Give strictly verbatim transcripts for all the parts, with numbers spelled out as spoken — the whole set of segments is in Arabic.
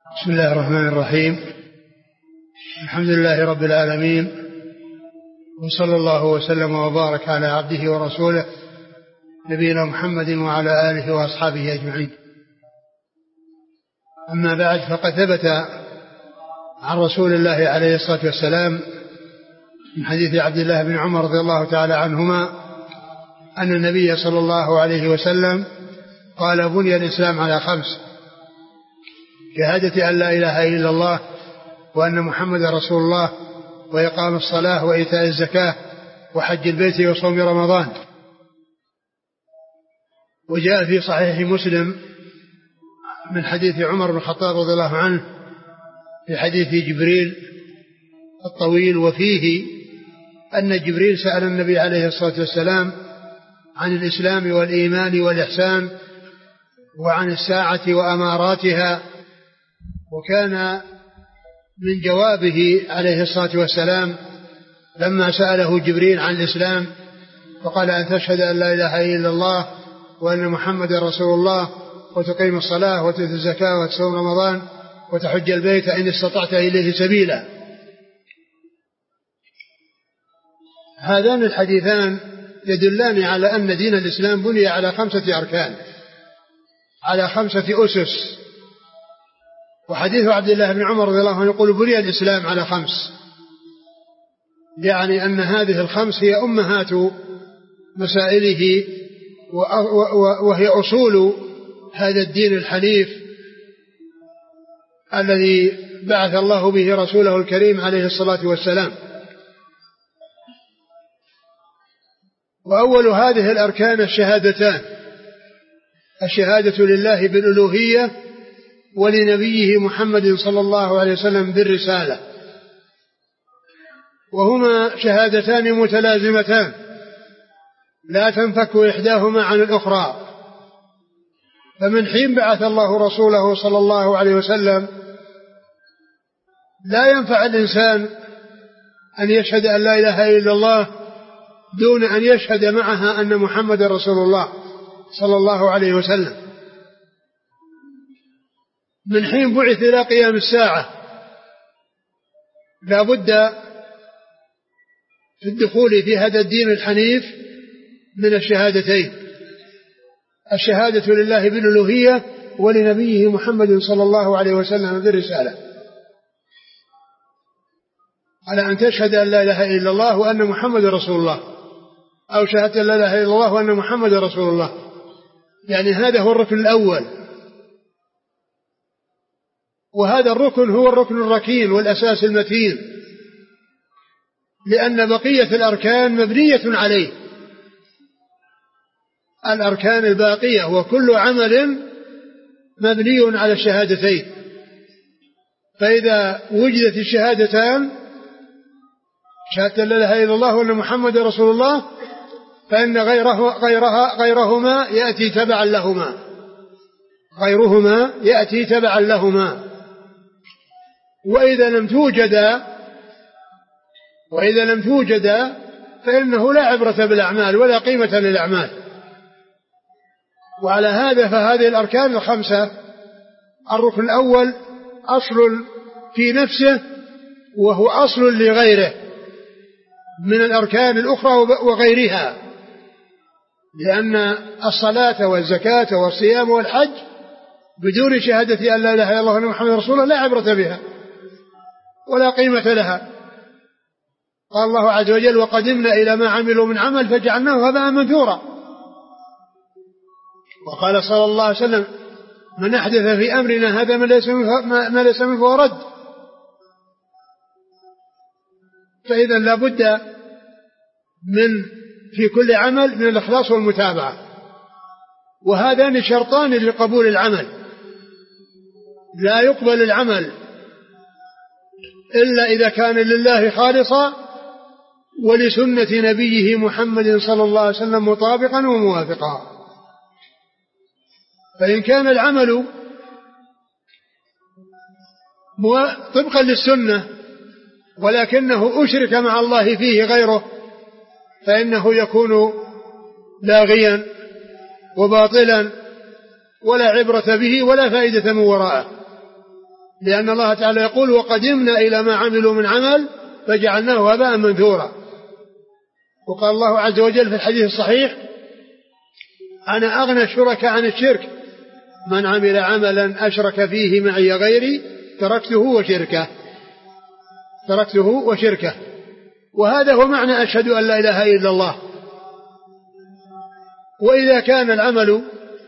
بسم الله الرحمن الرحيم. الحمد لله رب العالمين، وصلى الله وسلم وبارك على عبده ورسوله نبينا محمد وعلى آله وأصحابه أجمعين. أما بعد، فقد ثبت عن رسول الله عليه الصلاة والسلام من حديث عبد الله بن عمر رضي الله تعالى عنهما أن النبي صلى الله عليه وسلم قال: بني الإسلام على خمس: شهادة أن لا إله إلا الله وأن محمد رسول الله، وإقام الصلاة، وإيتاء الزكاة، وحج البيت، وصوم رمضان. وجاء في صحيح مسلم من حديث عمر بن الخطاب رضي الله عنه في حديث جبريل الطويل، وفيه أن جبريل سأل النبي عليه الصلاة والسلام عن الإسلام والإيمان والإحسان وعن الساعة وأماراتها، وكان من جوابه عليه الصلاة والسلام لما سأله جبريل عن الإسلام فقال: أن تشهد أن لا إله إلا الله وأن محمد رسول الله، وتقيم الصلاة، وتؤتي الزكاة، وتصوم رمضان، وتحج البيت إن استطعت إليه سبيلا. هذان الحديثان يدلان على أن دين الإسلام بني على خمسة أركان، على خمسة أسس. وحديث عبد الله بن عمر رضي الله عنه يقول: بني الإسلام على خمس، يعني أن هذه الخمس هي أمهات مسائله وهي أصول هذا الدين الحنيف الذي بعث الله به رسوله الكريم عليه الصلاة والسلام. وأول هذه الأركان الشهادتان: الشهادة لله بالألوهية ولنبيه محمد صلى الله عليه وسلم بالرسالة، وهما شهادتان متلازمتان لا تنفك إحداهما عن الأخرى. فمن حين بعث الله رسوله صلى الله عليه وسلم لا ينفع الإنسان أن يشهد أن لا إله إلا الله دون أن يشهد معها أن محمد رسول الله صلى الله عليه وسلم. من حين بعث إلى قيام الساعة لا بد في الدخول في هذا الدين الحنيف من الشهادتين: الشهادة لله بالألوهية ولنبيه محمد صلى الله عليه وسلم بالرسالة، على أن تشهد أن لا إله إلا الله وأن محمد رسول الله، أو شهادة لا إله إلا الله وأن محمد رسول الله. يعني هذا هو الركن الأول، وهذا الركن هو الركن الركين والأساس المتين، لأن بقية الأركان مبنية عليه. الأركان الباقية وكل عمل مبني على الشهادتين. فإذا وجدت الشهادتان، شهادة لا إله إلا الله وأن محمد رسول الله، فإن غيره غيرها غيرهما يأتي تبعا لهما، غيرهما يأتي تبعا لهما. وإذا لم توجد وإذا لم توجد فإنه لا عبرة بالأعمال ولا قيمة للأعمال. وعلى هذا فهذه الأركان الخمسة: الركن الأول أصل في نفسه، وهو أصل لغيره من الأركان الأخرى وغيرها، لأن الصلاة والزكاة والصيام والحج بدون شهادة أن لا إله إلا الله وأن محمد رسول الله لا عبرة بها ولا قيمة لها. قال الله عز وجل: وقدمنا إلى ما عملوا من عمل فجعلناه هباء منثورا. وقال صلى الله عليه وسلم: من أحدث في أمرنا هذا ما ليس منه فهو رد. فإذا لا بد من في كل عمل من الإخلاص والمتابعة، وهذان شرطان لقبول العمل. لا يقبل العمل إلا إذا كان لله خالصا ولسنة نبيه محمد صلى الله عليه وسلم مطابقا وموافقا. فإن كان العمل طبقا للسنة ولكنه أشرك مع الله فيه غيره، فإنه يكون لاغيا وباطلا ولا عبرة به ولا فائدة من وراءه، لأن الله تعالى يقول وقدمنا إلى ما عملوا من عمل فجعلناه هباء منثورا. وقال الله عز وجل في الحديث الصحيح أنا أغنى الشركاء عن الشرك من عمل عملا أشرك فيه معي غيري تركته وشركه تركته وشركه وهذا هو معنى أشهد أن لا إله إلا الله. وإذا كان العمل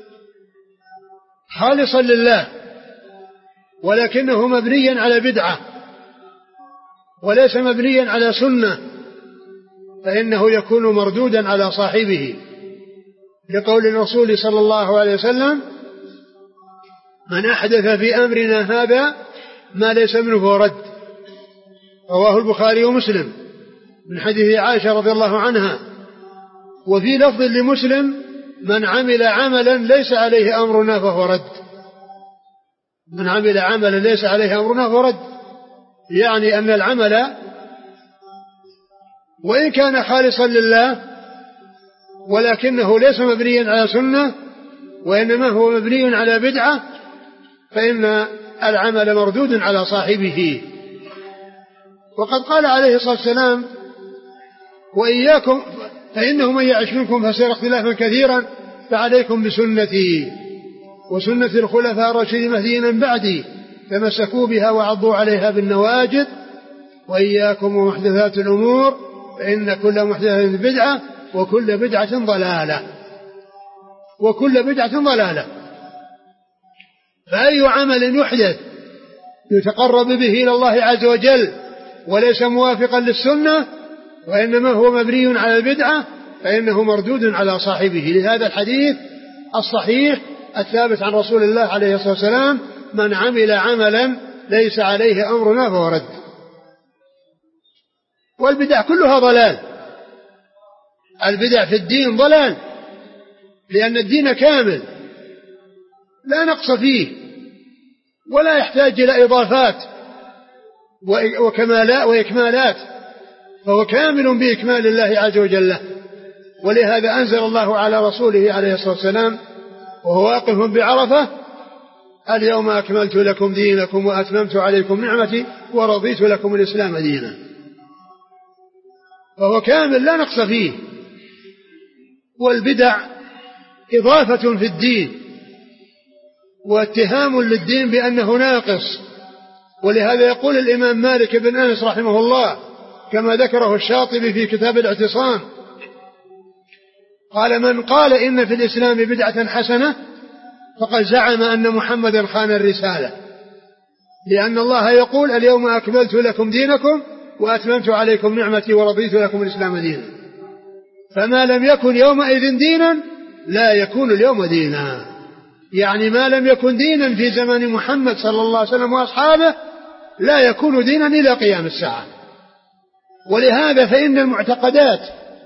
خالصا لله ولكنه مبنيا على بدعة وليس مبنيا على سنة فإنه يكون مردودا على صاحبه، لقول الرسول صلى الله عليه وسلم من أحدث في أمرنا هذا ما ليس منه فهو رد. رواه البخاري ومسلم من حديث عائشة رضي الله عنها. وفي لفظ لمسلم من عمل عملا ليس عليه أمرنا فهو رد. من عمل عملا ليس عليه أمرنا فهو رد، يعني أن العمل وإن كان خالصا لله ولكنه ليس مبنيا على سنة وإنما هو مبني على بدعة فإن العمل مردود على صاحبه. وقد قال عليه الصلاة والسلام وإياكم فإنه من يعش منكم فسيرى اختلافا كثيرا فعليكم بسنتي وسنة الخلفاء الراشدين المهديين من بعدي تمسكوا بها وعضوا عليها بالنواجذ وإياكم ومحدثات الأمور فإن كل محدثة بدعة وكل بدعة ضلالة وكل بدعة ضلالة. فأي عمل يحدث يتقرب به إلى الله عز وجل وليس موافقا للسنة وإنما هو مبني على البدعة فإنه مردود على صاحبه. لهذا الحديث الصحيح الثابت عن رسول الله عليه الصلاة والسلام من عمل عملا ليس عليه أمرنا فهو رد. والبدع كلها ضلال، البدع في الدين ضلال، لأن الدين كامل لا نقص فيه ولا يحتاج إلى إضافات وكمالات وإكمالات، فهو كامل بإكمال الله عز وجل. ولهذا أنزل الله على رسوله عليه الصلاة والسلام وهو واقف بعرفة اليوم أكملت لكم دينكم وأتممت عليكم نعمتي ورضيت لكم الإسلام دينا. فهو كامل لا نقص فيه. والبدع إضافة في الدين واتهام للدين بأنه ناقص. ولهذا يقول الإمام مالك بن أنس رحمه الله كما ذكره الشاطبي في كتاب الاعتصام قال من قال إن في الإسلام بدعة حسنة فقد زعم أن محمدا خان الرسالة، لأن الله يقول اليوم أكملت لكم دينكم وأتممت عليكم نعمتي ورضيت لكم الإسلام دينا. فما لم يكن يومئذ دينا لا يكون اليوم دينا، يعني ما لم يكن دينا في زمن محمد صلى الله عليه وسلم وأصحابه لا يكون دينا إلى قيام الساعة. ولهذا فإن المعتقدات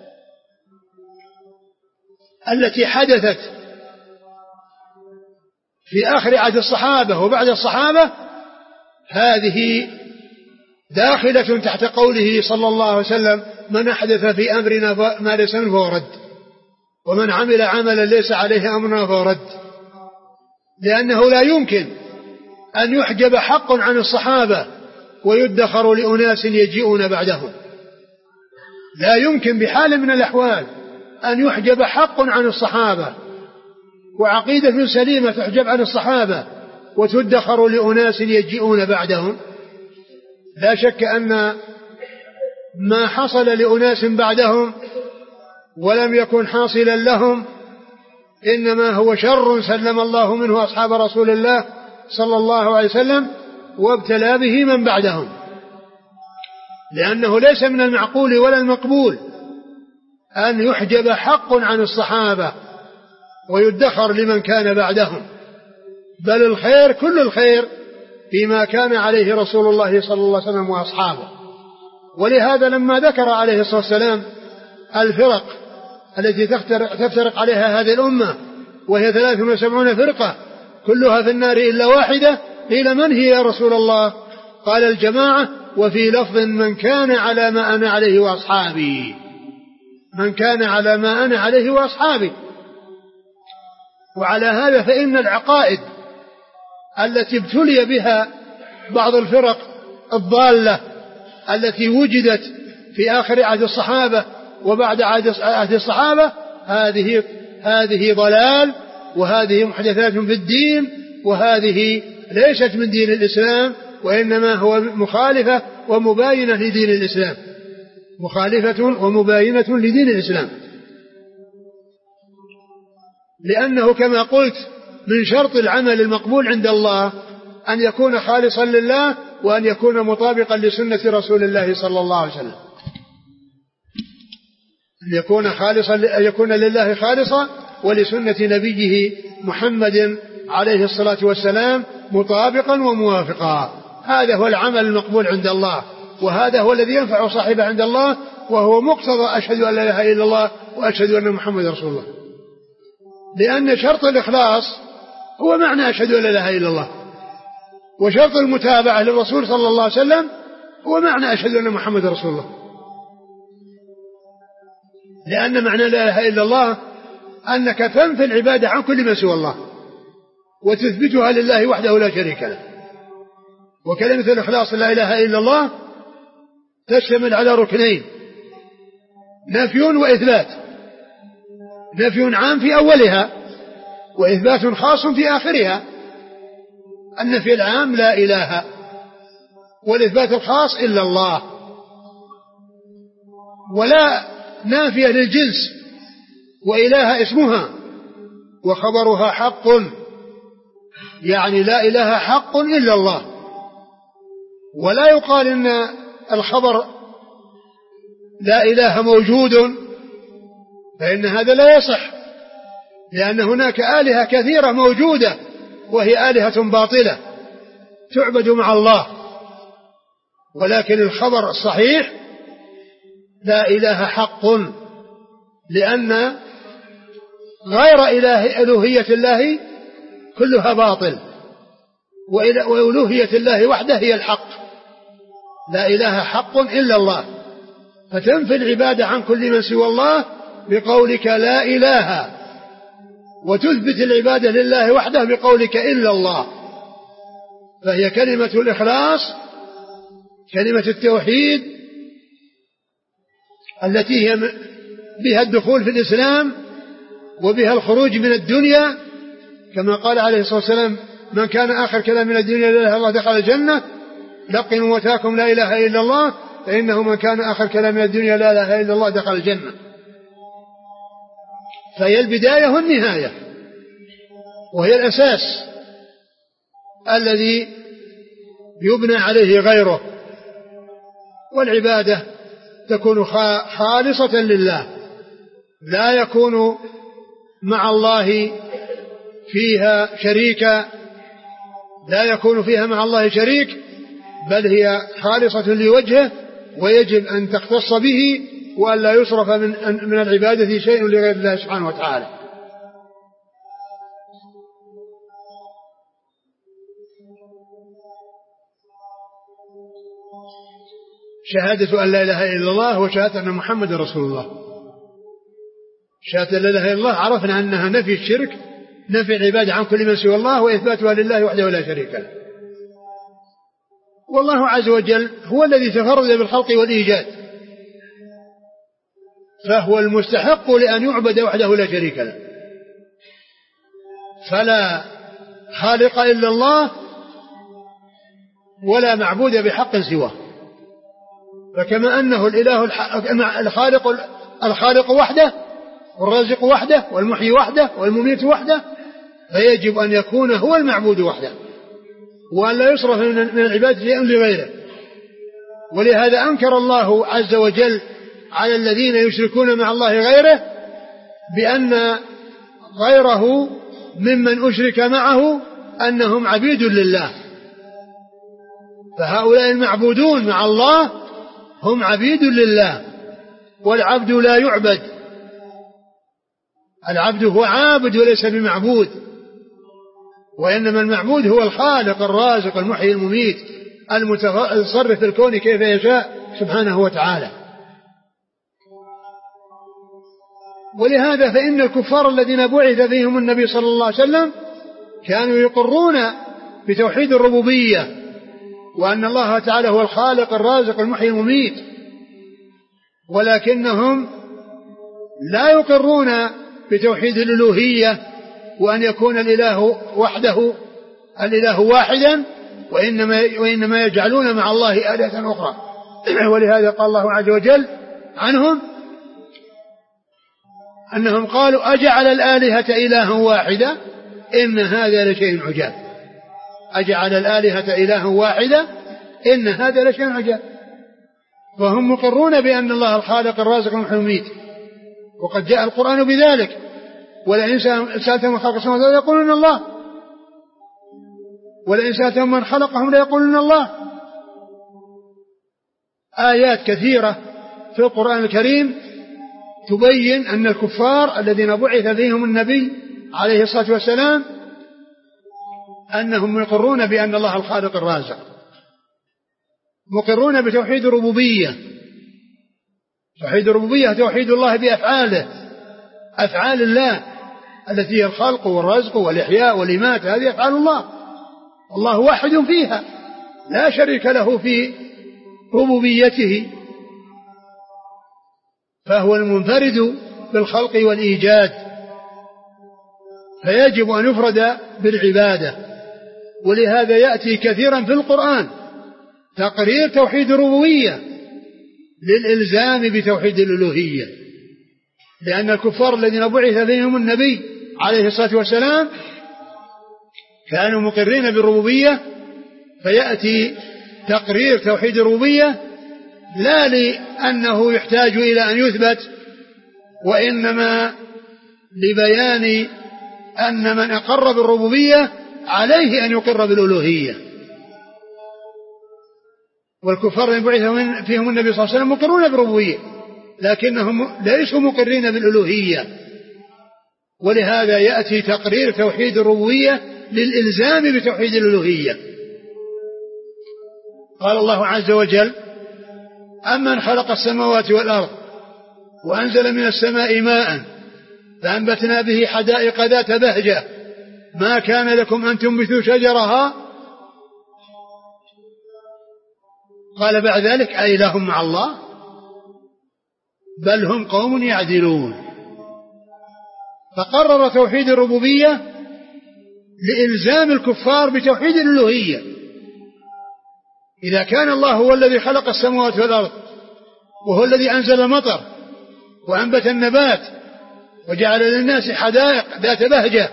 التي حدثت في آخر عهد الصحابة وبعد الصحابة هذه داخلة تحت قوله صلى الله عليه وسلم من أحدث في أمرنا ما ليس منه فهو رد ومن عمل عملا ليس عليه أمرنا فهو رد. لأنه لا يمكن أن يحجب حق عن الصحابة ويدخر لأناس يجيئون بعدهم، لا يمكن بحال من الأحوال أن يحجب حق عن الصحابة وعقيدة سليمة تحجب عن الصحابة وتدخر لأناس يجيئون بعدهم. لا شك أن ما حصل لأناس بعدهم ولم يكن حاصلا لهم إنما هو شر سلم الله منه أصحاب رسول الله صلى الله عليه وسلم وابتلى به من بعدهم، لأنه ليس من المعقول ولا المقبول أن يحجب حق عن الصحابة ويدخر لمن كان بعدهم، بل الخير كل الخير فيما كان عليه رسول الله صلى الله عليه وسلم وأصحابه. ولهذا لما ذكر عليه الصلاة والسلام الفرق التي تفترق عليها هذه الأمة وهي ثلاث وسبعون فرقة كلها في النار إلا واحدة، قيل من هي يا رسول الله؟ قال الجماعة، وفي لفظ من كان على ما أنا عليه وأصحابي، من كان على ما أنا عليه وأصحابي. وعلى هذا فإن العقائد التي ابتلي بها بعض الفرق الضالة التي وجدت في آخر عهد الصحابة وبعد عهد الصحابة، هذه هذه ضلال، وهذه محدثات في الدين، وهذه ليست من دين الإسلام، وإنما هو مخالفة ومباينة لدين الإسلام، مخالفة ومباينة لدين الإسلام. لأنه كما قلت من شرط العمل المقبول عند الله أن يكون خالصا لله، وأن يكون مطابقا لسنة رسول الله صلى الله عليه وسلم، أن يكون خالصا، أن يكون لله خالصا ولسنة نبيه محمد عليه الصلاة والسلام مطابقا وموافقا. هذا هو العمل المقبول عند الله، وهذا هو الذي ينفع صاحبه عند الله، وهو مقتضى أشهد أن لا إله إلا الله وأشهد أن محمد رسول الله. لأن شرط الإخلاص هو معنى أشهد أن لا إله إلا الله، وشرط المتابعة للرسول صلى الله عليه وسلم هو معنى أشهد أن محمد رسول الله. لأن معنى لا إله إلا الله أنك تنفي العبادة عن كل من سوى الله وتثبتها لله وحده لا شريك له. وكلمة الإخلاص لا إله إلا الله تشتمل على ركنين: نفي وإثبات، نفي عام في أولها وإثبات خاص في آخرها. النفي العام لا إله، والإثبات الخاص إلا الله، ولا نافية للجنس، وإله اسمها وخبرها حق، يعني لا إله حق إلا الله. ولا يقال إن الخبر لا إله موجود، فإن هذا لا يصح، لأن هناك آلهة كثيرة موجودة وهي آلهة باطلة تعبد مع الله. ولكن الخبر الصحيح لا إله حق، لأن غير إله ألوهية الله كلها باطل، وألوهية الله وحده هي الحق. لا إله حق إلا الله، فتنفي العبادة عن كل من سوى الله بقولك لا إله، وتثبت العبادة لله وحده بقولك إلا الله. فهي كلمة الإخلاص، كلمة التوحيد التي هي بها الدخول في الإسلام وبها الخروج من الدنيا، كما قال عليه الصلاة والسلام: من كان آخر كلام من الدنيا لا إله إلا الله دخل الجنة، لقنوا موتاكم لا إله إلا الله، فإنه من كان آخر كلام من الدنيا لا إله إلا الله دخل الجنة. فهي البداية والنهاية، وهي الأساس الذي يبنى عليه غيره. والعبادة تكون خالصة لله، لا يكون مع الله فيها شريكا، لا يكون فيها مع الله شريك، بل هي خالصة لوجهه، ويجب أن تختص به، وأن لا يصرف من, من العبادة شيء لغير الله سبحانه وتعالى. شهادة أن لا إله إلا الله وشهادة أن محمد رسول الله. شهادة أن لا إله إلا الله عرفنا أنها نفي الشرك، نفي العبادة عن كل من سوى الله، وإثباتها لله وحده لا شريك له. والله عز وجل هو الذي تفرد بالخلق والإيجاد، فهو المستحق لأن يعبد وحده لا شريك له، فلا خالق إلا الله ولا معبود بحق سواه. فكما أنه الإله الخالق الخالق وحده، والرازق وحده، والمحيي وحده، والمميت وحده، فيجب أن يكون هو المعبود وحده، وأن لا يصرف من العباد شيء لغيره. ولهذا أنكر الله عز وجل على الذين يشركون مع الله غيره بأن غيره ممن أشرك معه أنهم عبيد لله. فهؤلاء المعبودون مع الله هم عبيد لله، والعبد لا يعبد، العبد هو عابد وليس بمعبود، وإنما المعبود هو الخالق الرازق المحيي المميت المتصرف في الكون كيف يشاء سبحانه وتعالى. ولهذا فإن الكفار الذين بعث فيهم النبي صلى الله عليه وسلم كانوا يقرون بتوحيد الربوبية وأن الله تعالى هو الخالق الرازق المحيي المميت، ولكنهم لا يقرون بتوحيد الألوهية وأن يكون الإله وحده الإله واحدا، وإنما, وإنما يجعلون مع الله آلهة أخرى. ولهذا قال الله عز وجل عنهم أنهم قالوا أجعل الآلهة إلها واحدا إن هذا لشيء عجاب. أجعل الآلهة إلها واحدا إن هذا لشيء عجاب. فهم مقرون بأن الله الخالق الرازق المحيي المميت، وقد جاء القرآن بذلك. ولئن سألتهم من خلق السماوات والأرض يقولون الله، ولئن سألتهم من خلقهم ليقولون الله. آيات كثيرة في القرآن الكريم تبين أن الكفار الذين بعث فيهم النبي عليه الصلاة والسلام أنهم مقرون بأن الله الخالق الرازق، مقرون بتوحيد الربوبية. توحيد الربوبية توحيد الله بأفعاله، أفعال الله التي هي الخلق والرزق والإحياء والإمات، هذه أفعال الله، الله واحد فيها لا شريك له في ربوبيته، فهو المنفرد بالخلق والإيجاد، فيجب أن يفرد بالعبادة. ولهذا يأتي كثيرا في القرآن تقرير توحيد الربوبية للإلزام بتوحيد الألوهية، لأن الكفار الذين بعث فيهم النبي عليه الصلاة والسلام كانوا مقرين بالربوبية، فيأتي تقرير توحيد الربوبية لا لأنه يحتاج إلى أن يثبت، وإنما لبيان أن من أقر بالربوبية عليه أن يقر بالألوهية. والكفار الذين بعث فيهم النبي صلى الله عليه وسلم مقرون بالربوبية لكنهم ليسوا مقرين بالألوهية، ولهذا يأتي تقرير توحيد الربوبية للإلزام بتوحيد الألوهية. قال الله عز وجل أمن خلق السماوات والأرض وأنزل من السماء ماء فأنبتنا به حدائق ذات بهجة ما كان لكم أن تنبتوا شجرها. قال بعد ذلك أإله مع الله بل هم قوم يعدلون. فقرر توحيد الربوبية لإلزام الكفار بتوحيد الألوهية. إذا كان الله هو الذي خلق السماوات والأرض وهو الذي أنزل المطر وأنبت النبات وجعل للناس حدائق ذات بهجة،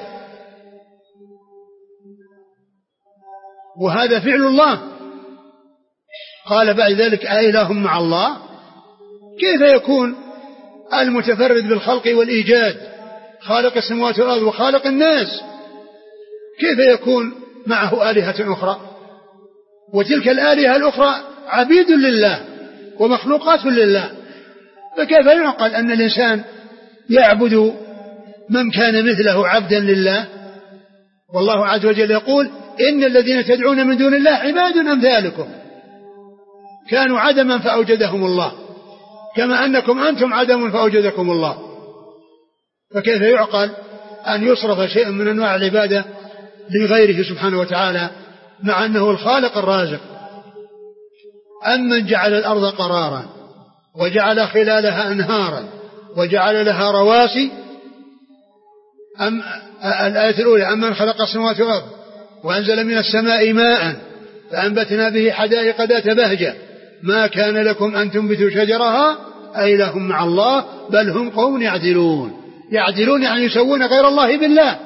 وهذا فعل الله، قال بعد ذلك أإله مع الله، كيف يكون المتفرد بالخلق والإيجاد خالق السماوات والأرض وخالق الناس كيف يكون معه آلهة أخرى؟ وتلك الآلهة الأخرى عبيد لله ومخلوقات لله، فكيف يعقل أن الإنسان يعبد من كان مثله عبدا لله؟ والله عز وجل يقول إن الذين تدعون من دون الله عباد أمثالكم كانوا عدما فأوجدهم الله كما أنكم أنتم عدم فأوجدكم الله. فكيف يعقل أن يصرف شيء من أنواع العبادة لغيره سبحانه وتعالى مع أنه الخالق الرازق؟ أمن جعل الأرض قرارا وجعل خلالها أنهارا وجعل لها رواسي. أم الآية الأولى أمن خلق السماوات والأرض وأنزل من السماء ماء فأنبتنا به حدائق ذات بهجة ما كان لكم أن تنبتوا شجرها أإله مع الله بل هم قوم يعدلون. يعدلون يعني يسوون غير الله بالله.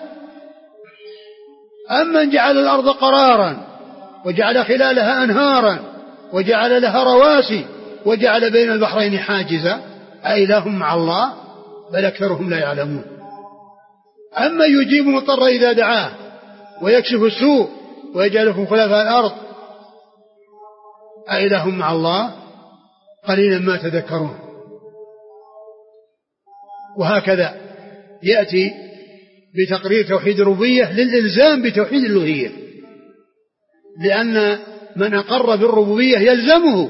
أمن جعل الأرض قرارا وجعل خلالها أنهارا وجعل لها رواسي وجعل بين البحرين حاجزا أإله مع الله بل أكثرهم لا يعلمون. أما يجيب المضطر إذا دعاه ويكشف السوء ويجعلكم خلفاء الأرض أإله مع الله قليلا ما تذكرون. وهكذا يأتي بتقرير توحيد الربوبية للإلزام بتوحيد الألوهية، لأن من أقر بالربوبية يلزمه،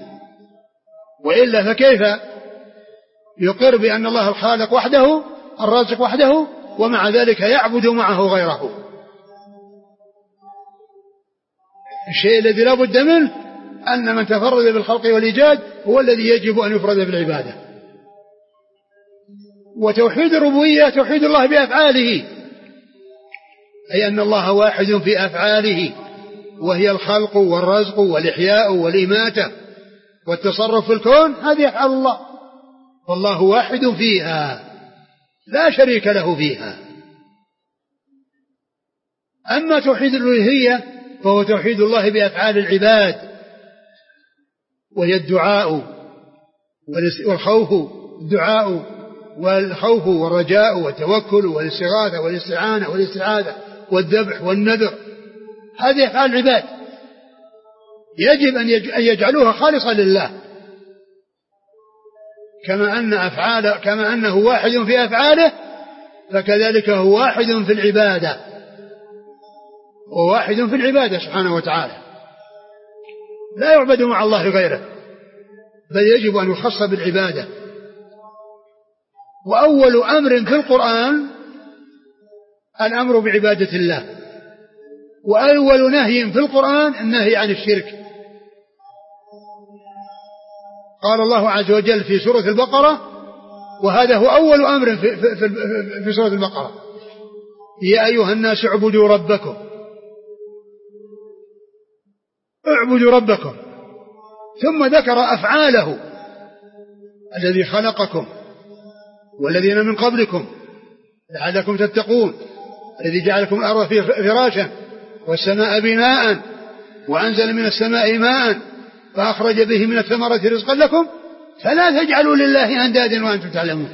وإلا فكيف يقر بأن الله الخالق وحده الرازق وحده ومع ذلك يعبد معه غيره؟ الشيء الذي لا بد منه أن من تفرد بالخلق والإيجاد هو الذي يجب أن يفرد بالعبادة. وتوحيد الربوبية توحيد الله بأفعاله، أي أن الله واحد في أفعاله، وهي الخلق والرزق والإحياء والإماتة والتصرف في الكون، هذه أفعال الله، والله واحد فيها لا شريك له فيها. أما توحيد الألوهية فهو توحيد الله بأفعال العباد، وهي الدعاء والخوف، الدعاء والخوف والرجاء والتوكل والاستغاثة والاستعانة والاستعاذة والذبح والنذر، هذه أفعال العباد يجب أن يجعلوها خالصة لله، كما أن أفعال كما أنه واحد في أفعاله فكذلك هو واحد في العبادة، وواحد في العبادة سبحانه وتعالى، لا يعبد مع الله غيره، بل يجب أن يخص بالعبادة. وأول أمر في القرآن الأمر بعبادة الله، وأول نهي في القرآن النهي عن الشرك. قال الله عز وجل في سورة البقرة، وهذا هو أول أمر في, في, في, في سورة البقرة: يا أيها الناس اعبدوا ربكم اعبدوا ربكم، ثم ذكر أفعاله: الذي خلقكم والذين من قبلكم لعلكم تتقون، الذي جعلكم الأرض فراشا والسماء بناء وأنزل من السماء ماء فأخرج به من الثمرات رزقا لكم فلا تجعلوا لله أندادا وأنتم تعلمون.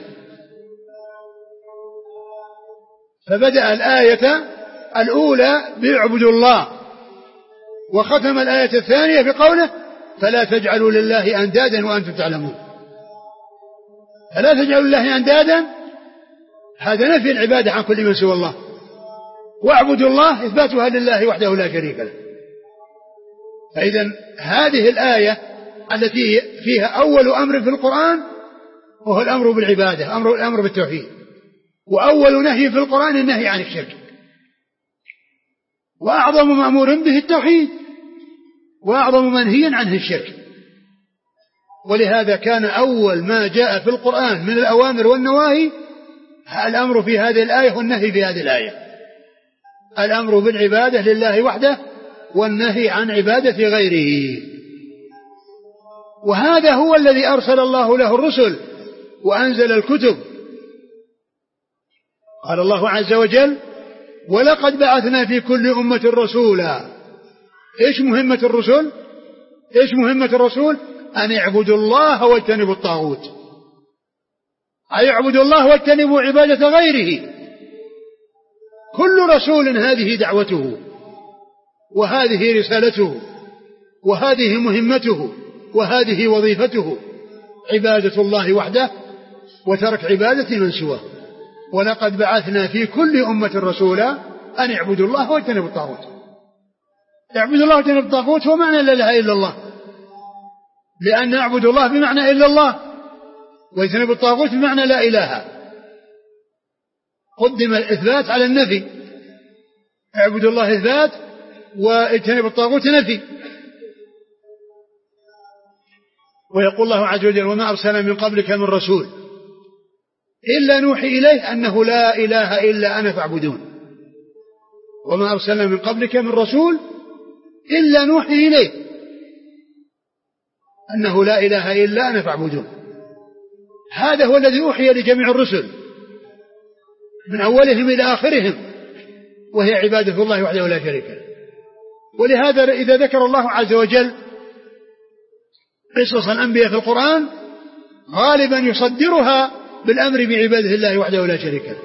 فبدأ الآية الأولى باعبدوا الله، وختم الآية الثانية بقوله: فلا تجعلوا لله أندادا وأنتم تعلمون. فلا تجعلوا لله أندادا، هذا نفي العبادة عن كل من سوى الله، واعبدوا الله إثباتها لله وحده لا شريك له. فإذا هذه الآية التي فيها أول أمر في القرآن وهو الأمر بالعبادة، أمر الأمر بالتوحيد، وأول نهي في القرآن النهي عن الشرك، وأعظم مأمور به التوحيد، وأعظم منهي عنه الشرك. ولهذا كان أول ما جاء في القرآن من الأوامر والنواهي الأمر في هذه الآية والنهي في هذه الآية، الأمر بالعبادة لله وحده والنهي عن عبادة غيره. وهذا هو الذي أرسل الله له الرسل وأنزل الكتب. قال الله عز وجل: ولقد بعثنا في كل أمة رسولا. إيش مهمة الرسل؟ إيش مهمة الرسول؟ أن يعبدوا الله واجتنبوا الطاغوت، أي يعبدوا الله واجتنبوا عبادة غيره. كل رسول هذه دعوته، وهذه رسالته، وهذه مهمته، وهذه وظيفته، عبادة الله وحده وترك عبادة من سواه. ولقد بعثنا في كل أمة رسولا أن يعبدوا الله واجتنبوا الطاغوت. يعبدوا الله واجتنبوا الطاغوت هو معنى لا إله إلا الله، لأن يعبد الله بمعنى إلا الله، واجتنبوا الطاغوت بمعنى لا إله. قدم الإثبات على النفي، اعبدوا الله إثبات واجتنبوا الطاغوت نفي. ويقول الله عز وجل: وما أرسلنا من قبلك من رسول إلا نوحي إليه أنه لا إله إلا أنا فاعبدون. وما أرسلنا من قبلك من رسول إلا نوحي إليه أنه لا إله إلا أنا فاعبدون. هذا هو الذي أوحي لجميع الرسل من أولهم إلى آخرهم، وهي عبادة الله وحده لا شريك له. ولهذا إذا ذكر الله عز وجل قصص الأنبياء في القرآن غالبا يصدرها بالأمر بعبادة الله وحده لا شريك له.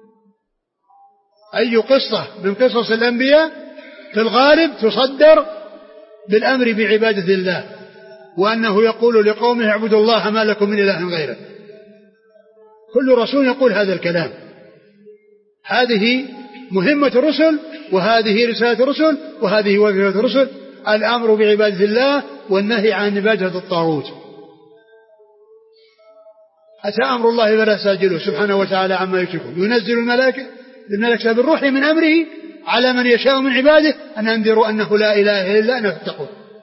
أي قصة من قصص الأنبياء في الغالب تصدر بالأمر بعبادة الله، وأنه يقول لقومه: اعبدوا الله ما لكم من إله غيره. كل رسول يقول هذا الكلام. هذه مهمة الرسل، وهذه رسالة الرسل، وهذه وظيفة الرسل: الأمر بعبادة الله والنهي عن عبادة الطاغوت. أتى أمر الله فلا تستعجلوه سبحانه وتعالى عما يشركون. ينزل الملائكة الملائكة بالروح من أمره على من يشاء من عباده أن أنذروا أنه لا إله إلا أنا فاتقون.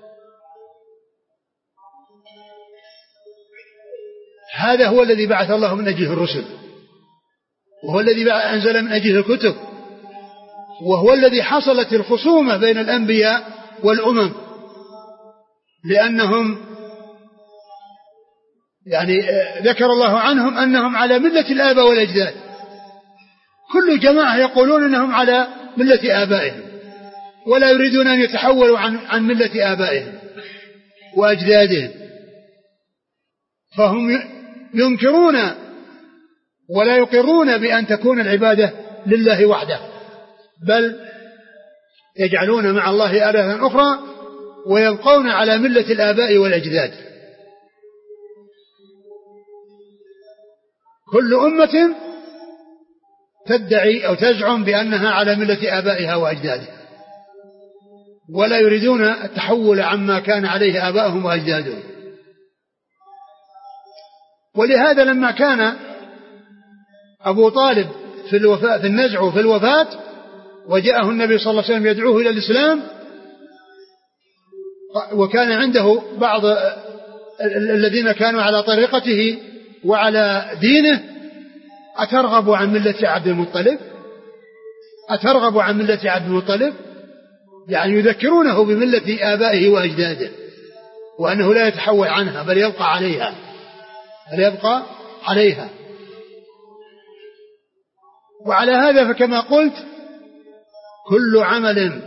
هذا هو الذي بعث الله من أجله الرسل، وهو الذي أنزل من أجله الكتب، وهو الذي حصلت الخصومة بين الأنبياء والأمم، لأنهم يعني ذكر الله عنهم أنهم على ملة الآباء والأجداد. كل جماعة يقولون أنهم على ملة آبائهم ولا يريدون أن يتحولوا عن, عن ملة آبائهم وأجدادهم، فهم ينكرون ولا يقرون بأن تكون العبادة لله وحده، بل يجعلون مع الله آلهة أخرى ويبقون على ملة الآباء والأجداد. كل أمة تدعي أو تزعم بأنها على ملة آبائها وأجدادها، ولا يريدون التحول عما كان عليه آبائهم وأجدادهم. ولهذا لما كان أبو طالب في الوفاة في النزع وفي الوفاة وجاءه النبي صلى الله عليه وسلم يدعوه إلى الإسلام، وكان عنده بعض الذين كانوا على طريقته وعلى دينه: أترغب عن ملة عبد المطلب؟ أترغب عن ملة عبد المطلب؟ يعني يذكرونه بملة آبائه وأجداده، وأنه لا يتحول عنها بل يبقى عليها بل يبقى عليها. وعلى هذا فكما قلت كل عمل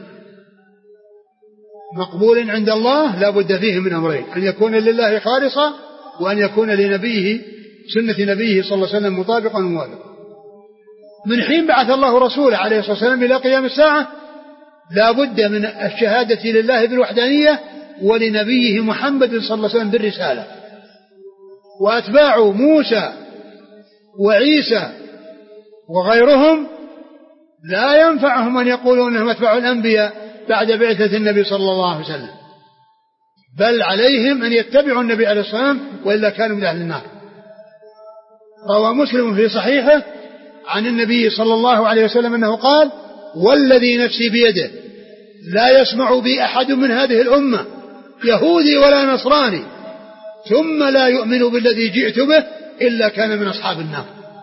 مقبول عند الله لا بد فيه من أمرين: أن يكون لله خالصا، وأن يكون لنبيه سنة نبيه صلى الله عليه وسلم مطابقا وموافقا. من حين بعث الله رسوله عليه الصلاة والسلام إلى قيام الساعة لا بد من الشهادة لله بالوحدانية ولنبيه محمد صلى الله عليه وسلم بالرسالة. وأتباع موسى وعيسى وغيرهم لا ينفعهم أن يقولوا أنهم أتباع الأنبياء بعد بعثة النبي صلى الله عليه وسلم، بل عليهم أن يتبعوا النبي عليه الصلاة والسلام وإلا كانوا من أهل النار. روى مسلم في صحيحه عن النبي صلى الله عليه وسلم أنه قال: والذي نفسي بيده لا يسمع بي أحد من هذه الأمة يهودي ولا نصراني ثم لا يؤمن بالذي جئت به إلا كان من أصحاب النار.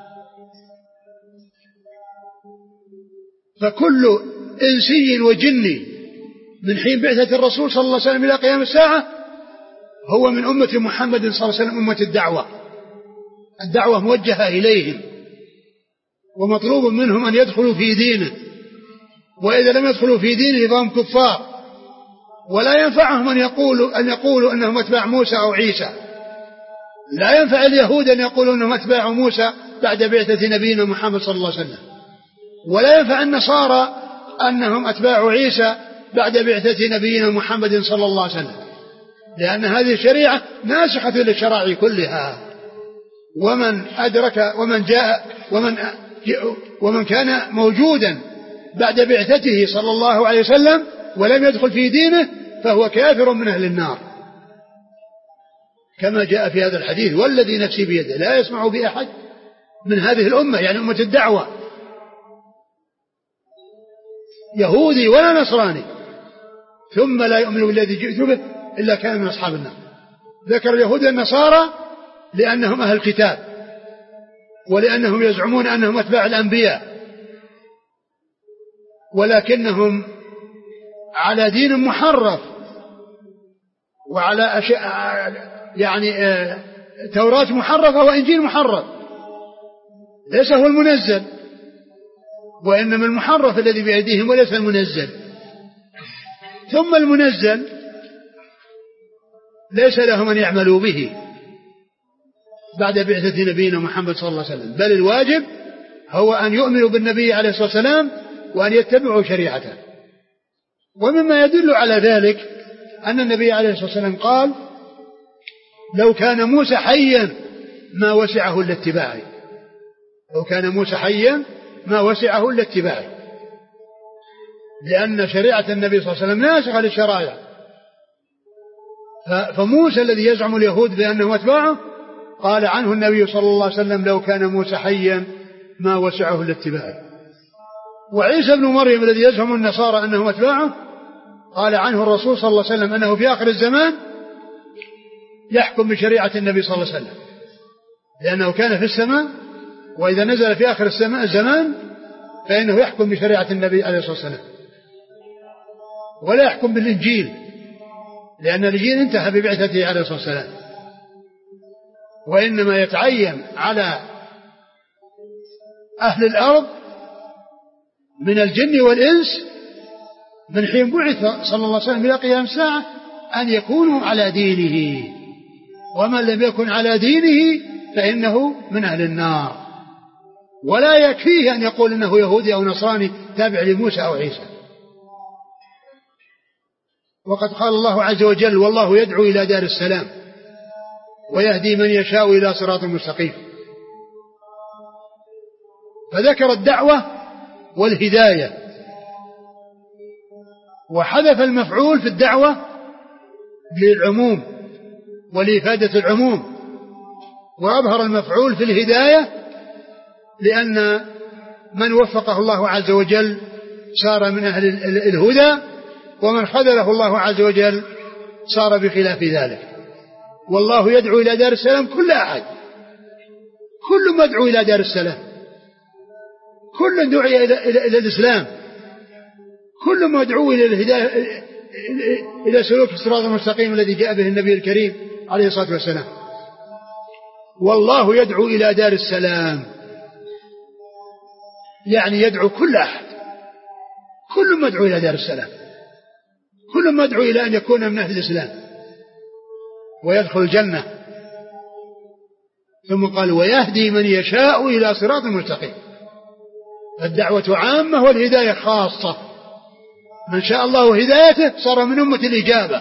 فكل إنسي وجني من حين بعثة الرسول صلى الله عليه وسلم إلى قيام الساعة هو من أمة محمد صلى الله عليه وسلم، أمة الدعوة. الدعوة موجهة إليهم ومطلوب منهم أن يدخلوا في دينه، وإذا لم يدخلوا في دينه فهم كفار، ولا ينفعهم أن يقولوا أن يقولوا أنهم أتباع موسى أو عيسى. لا ينفع اليهود أن يقولوا أنهم أتباع موسى بعد بعثة نبينا محمد صلى الله عليه وسلم، ولا ينفع النصارى أنهم أتباع عيسى بعد بعثة نبينا محمد صلى الله عليه وسلم، لأن هذه الشريعة ناسخة للشرائع كلها. ومن أدرك ومن جاء ومن ومن كان موجودا بعد بعثته صلى الله عليه وسلم ولم يدخل في دينه فهو كافر من أهل النار، كما جاء في هذا الحديث: والذي نفسي بيده لا يسمع بأحد من هذه الأمة، يعني أمة الدعوة، يهودي ولا نصراني ثم لا يؤمن بالذي جئت به إلا كان من أصحاب النار. ذكر اليهود والنصارى لأنهم أهل الكتاب، ولأنهم يزعمون أنهم أتباع الأنبياء، ولكنهم على دين محرف وعلى أشياء يعني توراة محرفة وإنجيل محرف، ليس هو المنزل، وإنما المحرف الذي بأيديهم وليس المنزل. ثم المنزل ليس لهم أن يعملوا به بعد بعثة نبينا محمد صلى الله عليه وسلم، بل الواجب هو أن يؤمنوا بالنبي عليه الصلاة والسلام وأن يتبعوا شريعته. ومما يدل على ذلك أن النبي عليه الصلاة والسلام قال: لو كان موسى حيا ما وسعه إلا اتباعي. لو كان موسى حيا ما وسعه إلا اتباعي، لأن شريعة النبي صلى الله عليه وسلم ناسخة للشرائع. فموسى الذي يزعم اليهود بأنه أتباعه قال عنه النبي صلى الله عليه وسلم: لو كان موسى حيا ما وسعه إلا اتباعي. وعيسى بن مريم الذي يزعم النصارى أنه أتباعه قال عنه الرسول صلى الله عليه وسلم أنه في آخر الزمان يحكم بشريعة النبي صلى الله عليه وسلم، لأنه كان في السماء، وإذا نزل في آخر السماء الزمان فإنه يحكم بشريعة النبي عليه الصلاة والسلام، ولا يحكم بالإنجيل، لأن الإنجيل انتهى ببعثته عليه الصلاة والسلام، وإنما يتعين على أهل الأرض من الجن والإنس من حين بعث صلى الله عليه وسلم إلى قيام الساعة أن يكونوا على دينه، ومن لم يكن على دينه فإنه من أهل النار، ولا يكفيه أن يقول إنه يهودي أو نصراني تابع لموسى أو عيسى. وقد قال الله عز وجل: والله يدعو إلى دار السلام ويهدي من يشاء إلى صراط مستقيم. فذكر الدعوة والهداية، وحذف المفعول في الدعوة للعموم ولإفادة العموم، وأظهر المفعول في الهداية لأن من وفقه الله عز وجل صار من أهل الهدى، ومن خذله الله عز وجل صار بخلاف ذلك. والله يدعو إلى دار السلام كل أحد، كل مدعو إلى دار السلام، كل دعي إلى, إلى, إلى الإسلام، كل مدعو إلى الهداية، إلى سلوك الصراط المستقيم الذي جاء به النبي الكريم عليه الصلاة والسلام. والله يدعو إلى دار السلام، يعني يدعو كل أحد، كل مدعو إلى دار السلام، كل مدعو إلى أن يكون من أهل الإسلام ويدخل الجنة. ثم قال: ويهدي من يشاء إلى صراط مستقيم. الدعوة عامة والهداية خاصة، من شاء الله هدايته صار من أمة الإجابة،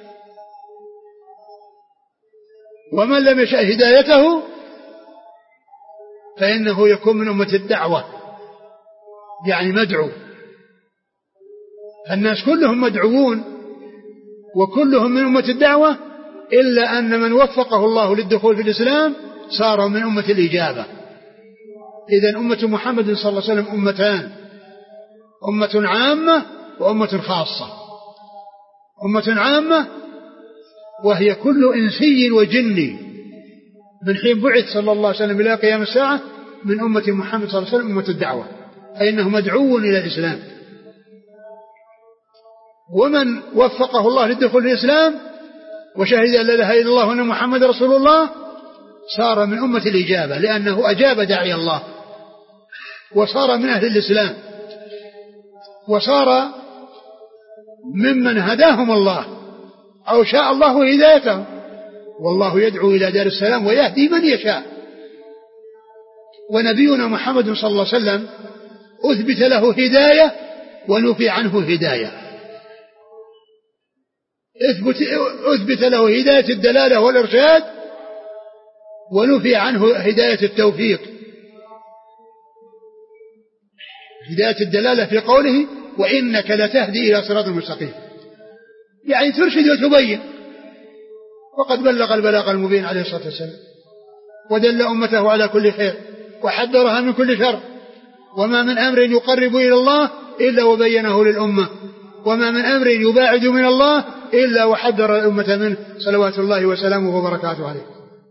ومن لم يشاء هدايته فإنه يكون من أمة الدعوة، يعني مدعو. الناس كلهم مدعوون وكلهم من أمة الدعوة، إلا أن من وفقه الله للدخول في الإسلام صار من أمة الإجابة. إذن أمة محمد صلى الله عليه وسلم أمتان: أمة عامة وأمة خاصة. أمة عامة وهي كل إنسي وجني من حين بعث صلى الله عليه وسلم إلى قيام الساعة من أمة محمد صلى الله عليه وسلم أمة الدعوة، أي أنه مدعو إلى الإسلام. ومن وفقه الله للدخول في الإسلام وشهد أن لا إله إلا الله وأن محمد رسول الله صار من أمة الإجابة، لأنه أجاب داعي الله وصار من أهل الإسلام، وصار ممن هداهم الله أو شاء الله هدايته. والله يدعو إلى دار السلام ويهدي من يشاء. ونبينا محمد صلى الله عليه وسلم أثبت له هداية ونفي عنه هداية. أثبت, أثبت له هداية الدلالة والإرشاد ونفي عنه هداية التوفيق. هداية الدلالة في قوله: وإنك لتهدي إلى صراط مستقيم، يعني ترشد وتبين، وقد بلغ البلاغ المبين عليه الصلاة والسلام، ودل أمته على كل خير وحذرها من كل شر، وما من أمر يقرب إلى الله إلا وبينه للأمة، وما من أمر يباعد من الله إلا وحذر الأمة منه صلوات الله وسلامه وبركاته عليه.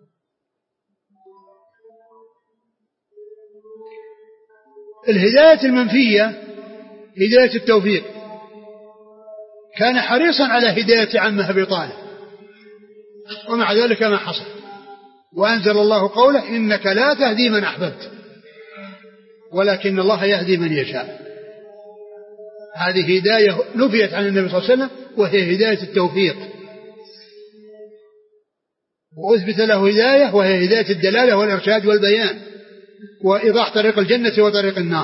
الهداية المنفية هداية التوفيق، كان حريصا على هداية عمه أبي طالب، ومع ذلك ما حصل، وأنزل الله قوله: إنك لا تهدي من أحببت ولكن الله يهدي من يشاء. هذه هداية نفيت عن النبي صلى الله عليه وسلم، وهي هداية التوفيق، وأثبت له هداية وهي هداية الدلالة والإرشاد والبيان وإيضاح طريق الجنة وطريق النار.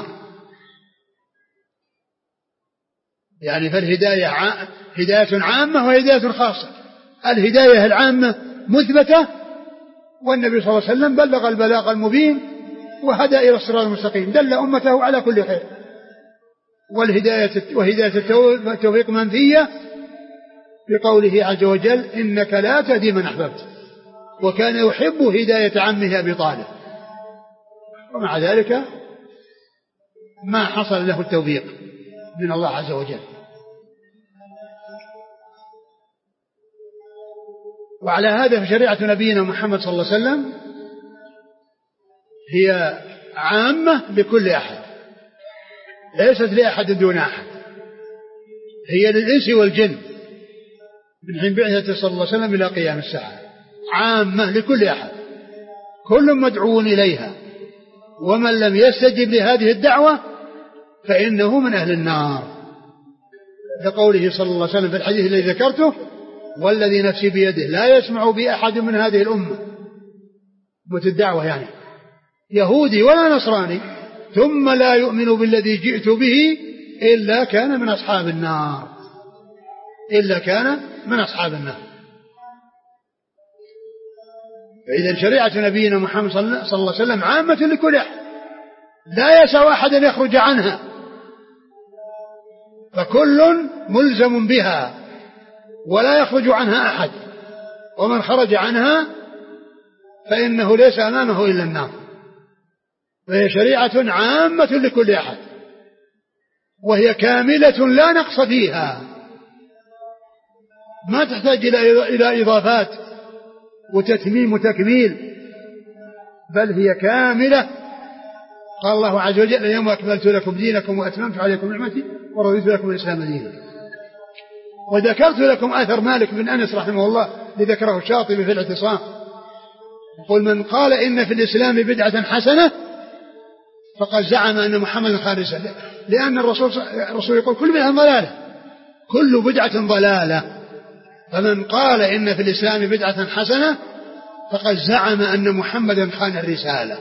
يعني فالهداية هداية عامة وهداية خاصة. الهداية العامة مثبتة، والنبي صلى الله عليه وسلم بلغ البلاغ المبين وهدى إلى الصراط المستقيم، دل أمته على كل خير. والهداية وهداية التوفيق منفية بقوله عز وجل: إنك لا تهدي من أحببت، وكان يحب هداية عمه أبي طالب، ومع ذلك ما حصل له التوفيق من الله عز وجل. وعلى هذا فشريعة نبينا محمد صلى الله عليه وسلم هي عامة لكل أحد، ليست لأحد دون أحد، هي للإنس والجن من حين بعثته صلى الله عليه وسلم إلى قيام الساعة، عامة لكل أحد، كل مدعو إليها، ومن لم يستجب لهذه الدعوة فإنه من أهل النار، لقوله صلى الله عليه وسلم في الحديث الذي ذكرته: والذي نفسي بيده لا يسمع بأحد من هذه الأمة، الدعوة يعني يهودي ولا نصراني، ثم لا يؤمن بالذي جئت به إلا كان من أصحاب النار، إلا كان من أصحاب النار. فإذا شريعة نبينا محمد صلى الله عليه وسلم عامة لكل أحد، لا يسع أحد أن يخرج عنها، فكل ملزم بها ولا يخرج عنها أحد، ومن خرج عنها فإنه ليس أمامه إلا النار. وهي شريعة عامة لكل أحد، وهي كاملة لا نقص فيها، ما تحتاج إلى إضافات وتتميم وتكميل، بل هي كاملة. قال الله عز وجل: اليوم أكملت لكم دينكم وأتممت عليكم نعمتي ورضيت لكم الإسلام دينا. وذكرت لكم أثر مالك بن أنس رحمه الله لذكره الشاطبي في الاعتصام، يقول: من قال إن في الإسلام بدعة حسنة فقد زعم أن محمدا خان رسالة، لأن الرسول, الرسول يقول: كل بدعة ضلالة، كل بدعة ضلالة، فمن قال إن في الإسلام بدعة حسنة فقد زعم أن محمدا خان الرسالة.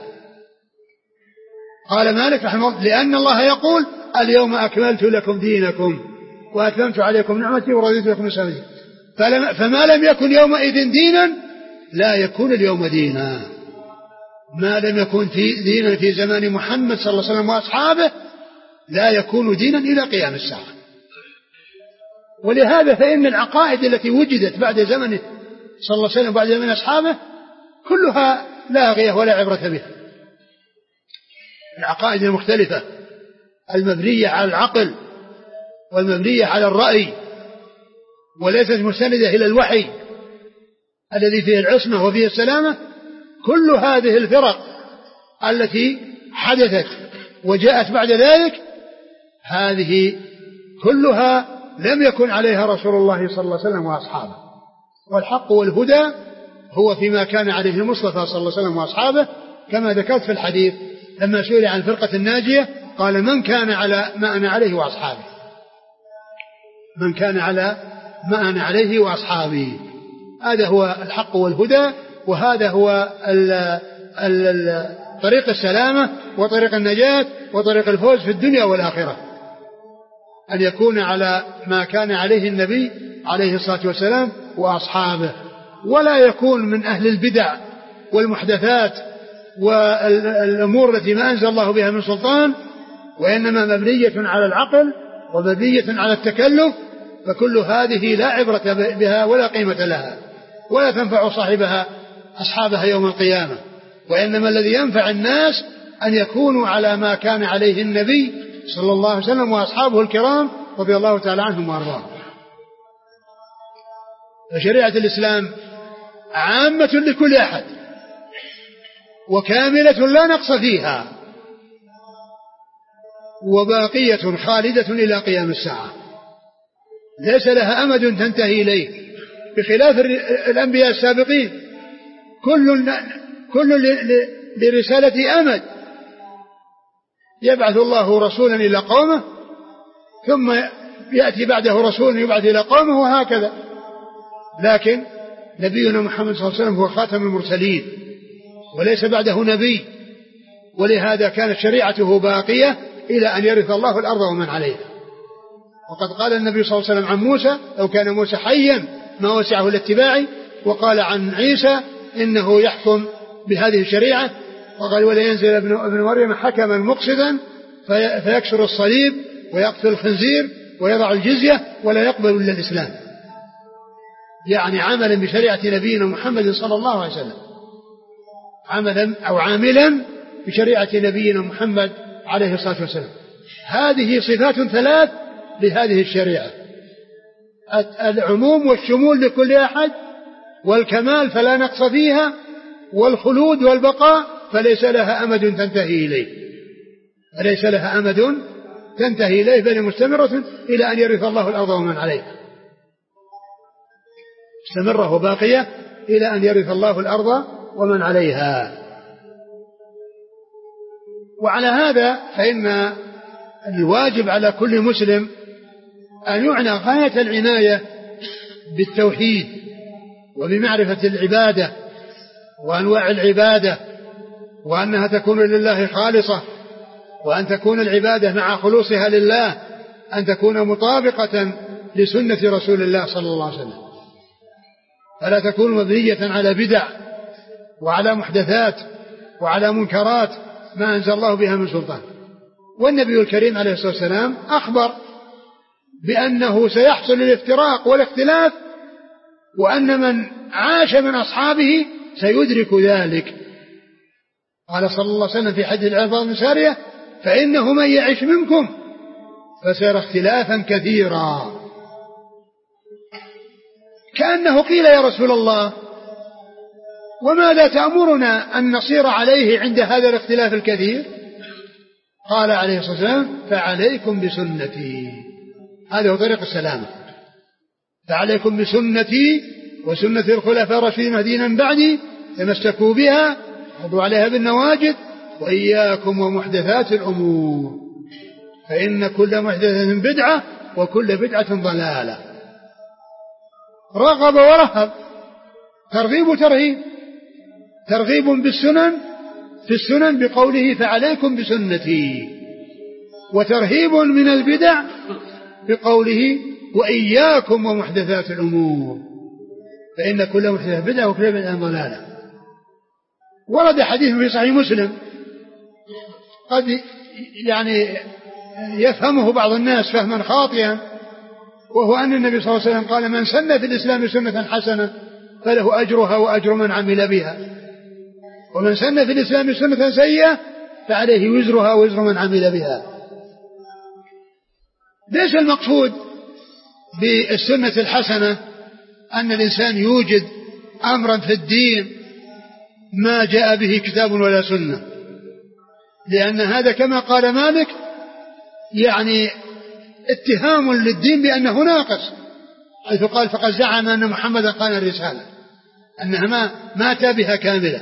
قال مالك رحمه الله: لأن الله يقول: اليوم أكملت لكم دينكم وأتممت عليكم نعمتي ورضيت لكم الإسلام دينا، فما لم يكن يومئذ دينا لا يكون اليوم دينا، ما لم يكن في دينا في زمان محمد صلى الله عليه وسلم وأصحابه لا يكون دينا إلى قيام الساعة. ولهذا فإن العقائد التي وجدت بعد زمنه صلى الله عليه وسلم وبعد زمن أصحابه كلها لاغية ولا عبرة بها. العقائد المختلفة المبنية على العقل والمبنية على الرأي وليست مستندة إلى الوحي الذي فيه العصمة وفيه السلامة، كل هذه الفرق التي حدثت وجاءت بعد ذلك هذه كلها لم يكن عليها رسول الله صلى الله عليه وسلم وأصحابه. والحق والهدى هو فيما كان عليه المصطفى صلى الله عليه وسلم وأصحابه، كما ذكرت في الحديث لما سئل عن الفرقة الناجية قال: من كان على ما أنا عليه وأصحابي، من كان على ما أنا عليه وأصحابي. هذا هو الحق والهدى، وهذا هو ال ال ال طريق السلامة وطريق النجاة وطريق الفوز في الدنيا والآخرة، أن يكون على ما كان عليه النبي عليه الصلاة والسلام وأصحابه، ولا يكون من أهل البدع والمحدثات والأمور التي ما أنزل الله بها من سلطان، وإنما مبنية على العقل ومبنية على التكلف، فكل هذه لا عبرة بها ولا قيمة لها ولا تنفع صاحبها أصحابها يوم القيامة. وإنما الذي ينفع الناس أن يكونوا على ما كان عليه النبي صلى الله عليه وسلم وأصحابه الكرام رضي الله تعالى عنهم وأرضاهم. فشريعة الإسلام عامة لكل أحد وكاملة لا نقص فيها، وباقية خالدة إلى قيام الساعة، ليس لها أمد تنتهي إليه، بخلاف الأنبياء السابقين كل كل لرسالة أمد، يبعث الله رسولا إلى قومه ثم يأتي بعده رسول يبعث إلى قومه وهكذا. لكن نبينا محمد صلى الله عليه وسلم هو خاتم المرسلين وليس بعده نبي، ولهذا كانت شريعته باقية إلى أن يرث الله الأرض ومن عليها. وقد قال النبي صلى الله عليه وسلم عن موسى: لو كان موسى حيا ما وسعه الاتباع. وقال عن عيسى: إنه يحكم بهذه الشريعة. وقال: ولا ينزل ابن مريم حكما مقصدا فيكسر الصليب ويقتل الخنزير ويضع الجزية ولا يقبل إلا الإسلام، يعني عملا بشريعة نبينا محمد صلى الله عليه وسلم، عملا أو عاملا بشريعة نبينا محمد عليه الصلاة والسلام. هذه صفات ثلاث لهذه الشريعة: العموم والشمول لكل أحد، والكمال فلا نقص فيها، والخلود والبقاء فليس لها أمد تنتهي إليه فليس لها أمد تنتهي إليه بل مستمرة إلى أن يرث الله الأرض ومن عليها، مستمرة وباقية إلى أن يرث الله الأرض ومن عليها. وعلى هذا فإن الواجب على كل مسلم أن يعنى غاية العناية بالتوحيد وبمعرفة العبادة وأنواع العبادة، وأنها تكون لله خالصة، وأن تكون العبادة مع خلوصها لله أن تكون مطابقة لسنة رسول الله صلى الله عليه وسلم، فلا تكون مبنية على بدع وعلى محدثات وعلى منكرات ما أنزل الله بها من سلطان. والنبي الكريم عليه الصلاة والسلام أخبر بأنه سيحصل الافتراق والاختلاف، وأن من عاش من أصحابه سيدرك ذلك. قال صلى الله عليه وسلم في حديث العرباض بن سارية: فإنه من يعش منكم فسيرى اختلافا كثيرا. كأنه قيل: يا رسول الله، وماذا تأمرنا أن نصير عليه عند هذا الاختلاف الكثير؟ قال عليه الصلاة والسلام: فعليكم بسنتي. هذا هو طريق السلامة. فعليكم بسنتي وسنة الخلفاء الراشدين المهديين من بعدي، تمسكوا بها وعضوا عليها بالنواجذ، وإياكم ومحدثات الأمور، فإن كل محدثة بدعة وكل بدعة ضلالة. رغب ورهب، ترغيب وترهيب. ترغيب بالسنن في السنن بقوله: فعليكم بسنتي، وترهيب من البدع بقوله: وإياكم ومحدثات الأمور، فإن كل محدثة بدعة وكل بدعة ضلالة. ورد حديث في صحيح مسلم قد يعني يفهمه بعض الناس فهما خاطئا، وهو أن النبي صلى الله عليه وسلم قال: من سن في الإسلام سنة حسنة فله أجرها وأجر من عمل بها، ومن سن في الإسلام سنة سيئة فعليه وزرها ووزر من عمل بها. ليس المقصود بالسنة الحسنة أن الإنسان يوجد أمرا في الدين ما جاء به كتاب ولا سنة، لأن هذا كما قال مالك يعني اتهام للدين بأنه ناقص، حيث قال: فقد زعم أن محمدا قال الرسالة، أنها ما, ما أتى بها كاملة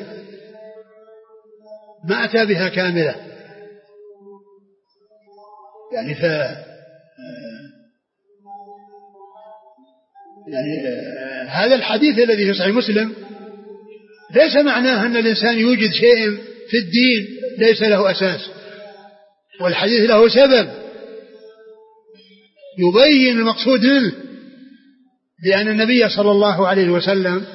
ما أتى بها كاملة يعني ف يعني هذا الحديث الذي في صحيح مسلم ليس معناه أن الإنسان يوجد شيء في الدين ليس له أساس، والحديث له سبب يبين المقصود منه، لأن النبي صلى الله عليه وسلم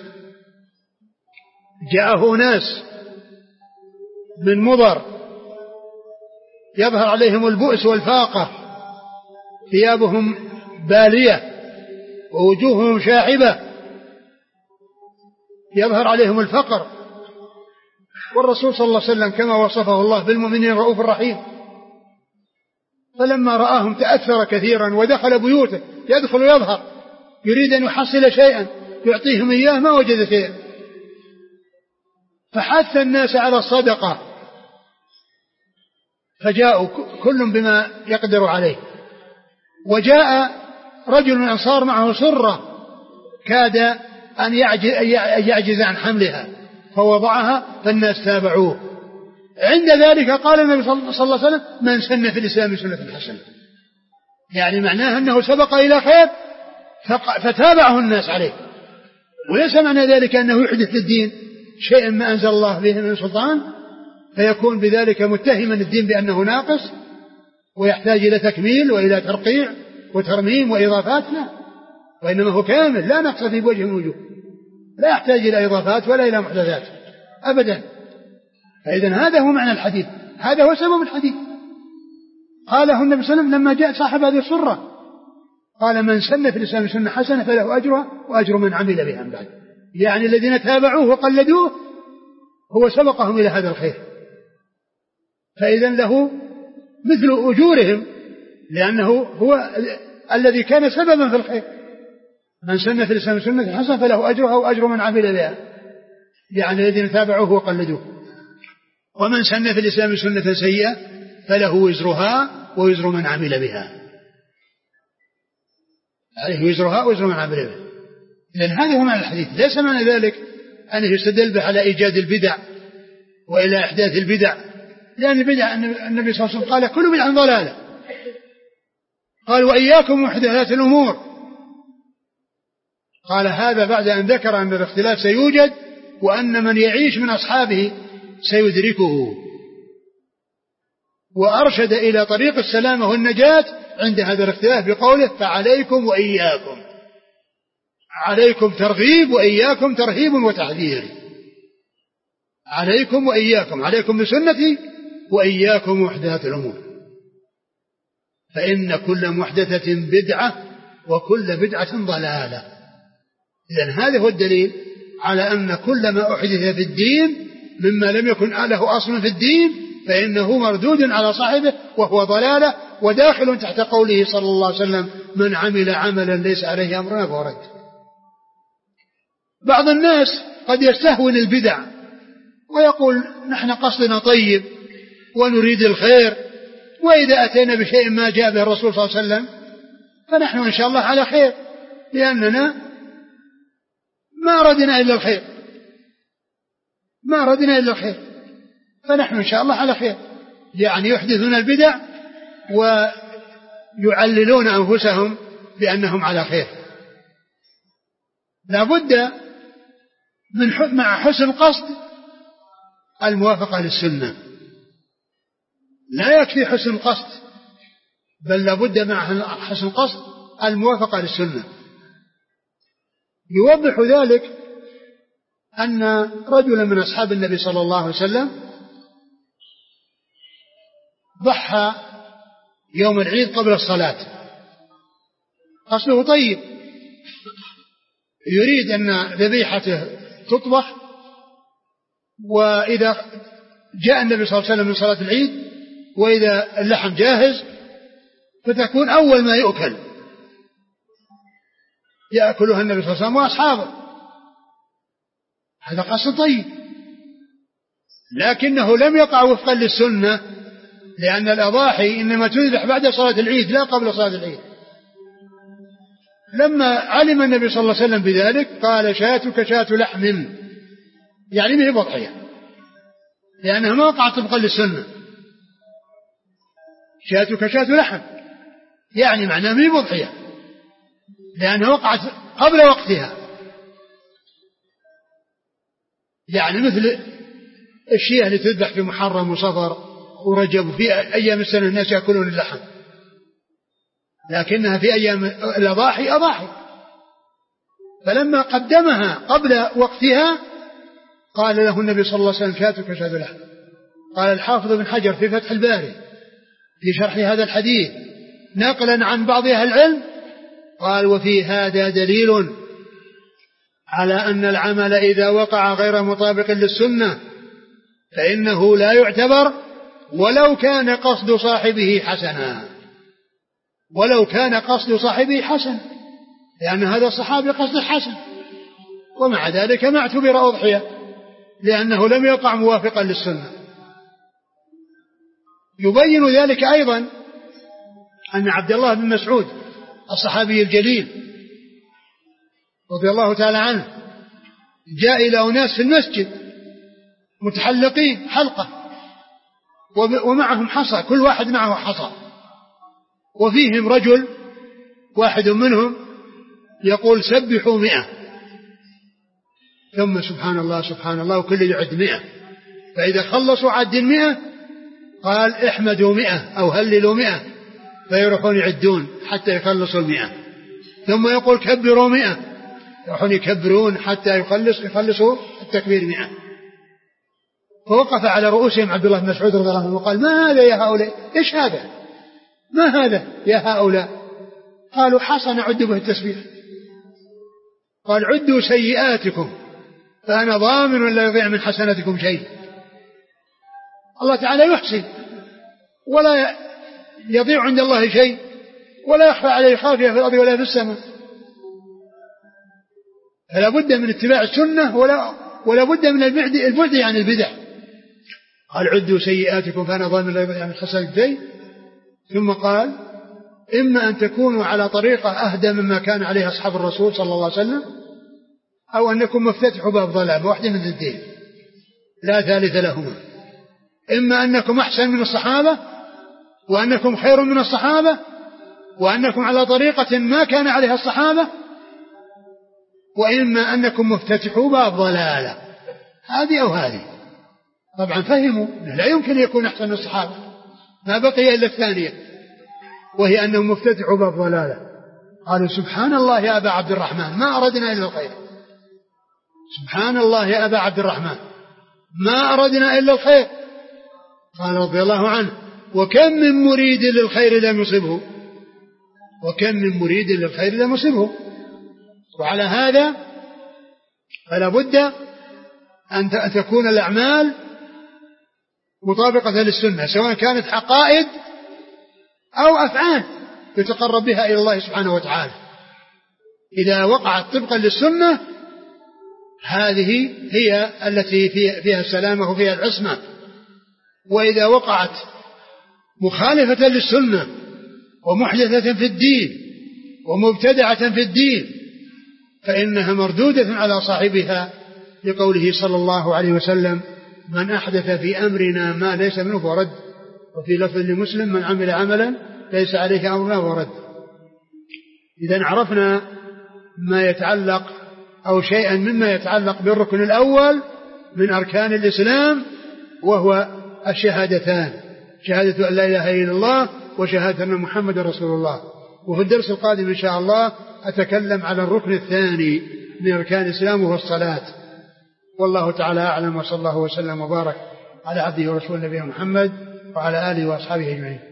جاءه ناس من مضر يظهر عليهم البؤس والفاقة، ثيابهم بالية ووجوههم شاحبة، يظهر عليهم الفقر، والرسول صلى الله عليه وسلم كما وصفه الله بالمؤمنين رؤوف رحيم، فلما رآهم تأثر كثيرا ودخل بيوته، يدخل ويظهر يريد أن يحصل شيئا يعطيهم إياه ما وجد شيئا، فحث الناس على الصدقة، فجاءوا كل بما يقدر عليه، وجاء رجل من الأنصار معه سرة كاد أن يعجز عن حملها فوضعها، فالناس تابعوه. عند ذلك قال النبي صلى الله عليه وسلم: من سن في الإسلام سنة حسنة، يعني معناه أنه سبق إلى خير فتابعه الناس عليه، وليس معنى ذلك أنه يحدث للدين شيئا ما أنزل الله به من سلطان فيكون بذلك متهما الدين بأنه ناقص ويحتاج إلى تكميل وإلى ترقيع وترميم وإضافات، لا، وإنما هو كامل لا نقص في وجه من وجوه، لا يحتاج إلى إضافات ولا إلى محدثات أبدا. فإذن هذا هو معنى الحديث، هذا هو سبب الحديث. قاله النبي صلى الله عليه وسلم لما جاء صاحب هذه السرة، قال: من سن في الإسلام سنة حسنة فله أجرها وأجر من عمل بها من بعد، يعني الذين تابعوه وقلدوه هو سبقهم إلى هذا الخير، فإذن له مثل أجورهم، لأنه هو الذي كان سببا في الخير. من سن في الإسلام سنة حسنة فله أجرها وأجر من عمل بها، يعني الذين تابعوه وقلدوه. ومن سن في الإسلام سنة سيئة فله وزرها ووزر من عمل بها، عليه وزرها ووزر من عمل بها. لأن هذا هو معنى الحديث. ليس معنى ذلك أنه يستدل به على إيجاد البدع وإلى إحداث البدع، لأن البدع النبي صلى الله عليه وسلم قال كل بدعة ضلالة، قال وإياكم محدثات الأمور. قال هذا بعد أن ذكر أن الاختلاف سيوجد وأن من يعيش من أصحابه سيدركه، وأرشد إلى طريق السلامة والنجاة عند هذا الاختلاف بقوله فعليكم وإياكم. عليكم ترغيب وإياكم ترهيب وتحذير. عليكم وإياكم، عليكم بسنتي وإياكم محدثات الأمور، فإن كل محدثة بدعة وكل بدعة ضلالة. إذن هذا هو الدليل على أن كل ما أحدث في الدين مما لم يكن له أصل في الدين فإنه مردود على صاحبه وهو ضلالة، وداخل تحت قوله صلى الله عليه وسلم من عمل عملا ليس عليه أمرنا فهو رد. بعض الناس قد يستهون البدع ويقول نحن قصدنا طيب ونريد الخير، وإذا أتينا بشيء ما جاء به الرسول صلى الله عليه وسلم فنحن إن شاء الله على خير، لأننا ما أردنا إلا الخير، ما أردنا إلا الخير، فنحن إن شاء الله على خير. يعني يحدثون البدع ويعللون أنفسهم بأنهم على خير. لا بد من مع حسن قصد الموافقة للسنة، لا يكفي حسن قصد، بل لا بد مع حسن قصد الموافقة للسنة. يوضح ذلك أن رجلا من أصحاب النبي صلى الله عليه وسلم ضحى يوم العيد قبل الصلاة، قصده طيب، يريد أن ذبيحته تطبخ، وإذا جاء النبي صلى الله عليه وسلم من صلاة العيد وإذا اللحم جاهز فتكون أول ما يؤكل يأكلها النبي صلى الله عليه وسلم وأصحابه. هذا قصد طيب، لكنه لم يقع وفقا للسنة، لأن الأضاحي إنما تذبح بعد صلاة العيد لا قبل صلاة العيد. لما علم النبي صلى الله عليه وسلم بذلك قال شاتك شات لحم، يعني به بضحية، لأنها ما وقعت طبقا للسنة. شاتك شات لحم يعني معناه به بضحية، لأنها وقعت قبل وقتها، يعني مثل الشيء اللي تذبح في محرم وصفر ورجب، وفي أيام السنة الناس يأكلون اللحم، لكنها في أيام الأضاحي أضاحي. فلما قدمها قبل وقتها قال له النبي صلى الله عليه وسلم شاتك شات لحم. قال الحافظ بن حجر في فتح الباري في شرح هذا الحديث نقلا عن بعض أهل العلم قال وفي هذا دليل على أن العمل إذا وقع غير مطابق للسنة فإنه لا يعتبر ولو كان قصد صاحبه حسنا، ولو كان قصد صاحبه حسن، لأن هذا الصحابي قصد حسن، ومع ذلك ما اعتبر أضحية لأنه لم يقع موافقا للسنة. يبين ذلك أيضا أن عبد الله بن مسعود الصحابي الجليل رضي الله تعالى عنه جاء إلى أناس في المسجد متحلقين حلقة ومعهم حصى، كل واحد معه حصى، وفيهم رجل واحد منهم يقول سبحوا مئة، ثم سبحان الله سبحان الله، وكل يعد مئة، فإذا خلصوا عد مئة قال احمدوا مئة أو هللوا مئة، فيروحون يعدون حتى يخلصوا المئة، ثم يقول كبروا مئة، يروحون يكبرون حتى يخلص يخلصوا التكبير مئة. فوقف على رؤوسهم عبد الله بن مسعود رضي الله عنه وقال ما هذا يا هؤلاء، ايش هذا، ما هذا يا هؤلاء؟ قالوا حصى نعد به التسبيح. قال عدوا سيئاتكم فأنا ضامن لا يضيع من حسناتكم شيء. الله تعالى يحسن ولا يضيع عند الله شيء ولا يخفى عليه خافية في الأرض ولا في السماء. فلا بد من اتباع السنة ولا, ولا بد من البعد, البعد عن البدع. قال عدوا سيئاتكم فأنا ضامن يعني حسن شيء. ثم قال إما أن تكونوا على طريقة أهدى مما كان عليه أصحاب الرسول صلى الله عليه وسلم أو أنكم مفتتحوا باب ضلال، واحدة من الدين لا ثالث لهما. إما أنكم أحسن من الصحابة وأنكم خير من الصحابة وأنكم على طريقة ما كان عليها الصحابة، وإما أنكم مفتتحوا باب ضلالة، هذه أو هذه. طبعا فهموا لا يمكن يكون أحسن من الصحابة، ما بقي إلا الثانية وهي أنهم مفتتحوا باب ضلالة. قالوا سبحان الله يا أبا عبد الرحمن ما أردنا إلا الخير، سبحان الله يا أبا عبد الرحمن ما أردنا إلا الخير. قال رضي الله عنه وكم من مريد للخير لم يصبه، وكم من مريد للخير لم يصبه. وعلى هذا فلا بد أن تكون الأعمال مطابقة للسنة، سواء كانت عقائد أو أفعال يتقرب بها إلى الله سبحانه وتعالى. إذا وقعت طبقا للسنة هذه هي التي فيها السلامة وفيها العصمة، وإذا وقعت مخالفة للسنة ومحدثة في الدين ومبتدعة في الدين فإنها مردودة على صاحبها، لقوله صلى الله عليه وسلم من أحدث في أمرنا ما ليس منه فرد. وفي لفظ لمسلم من عمل عملا ليس عليه أمرنا فرد. إذا عرفنا ما يتعلق أو شيئا مما يتعلق بالركن الأول من أركان الإسلام، وهو الشهادتان، شهادة أن لا إله إلا الله وشهادة أن محمد رسول الله. وفي الدرس القادم إن شاء الله أتكلم على الركن الثاني من أركان الإسلام وهو الصلاة. والله تعالى أعلم، وصلى الله وسلم وبارك على عبده ورسوله نبينا محمد وعلى آله وأصحابه أجمعين.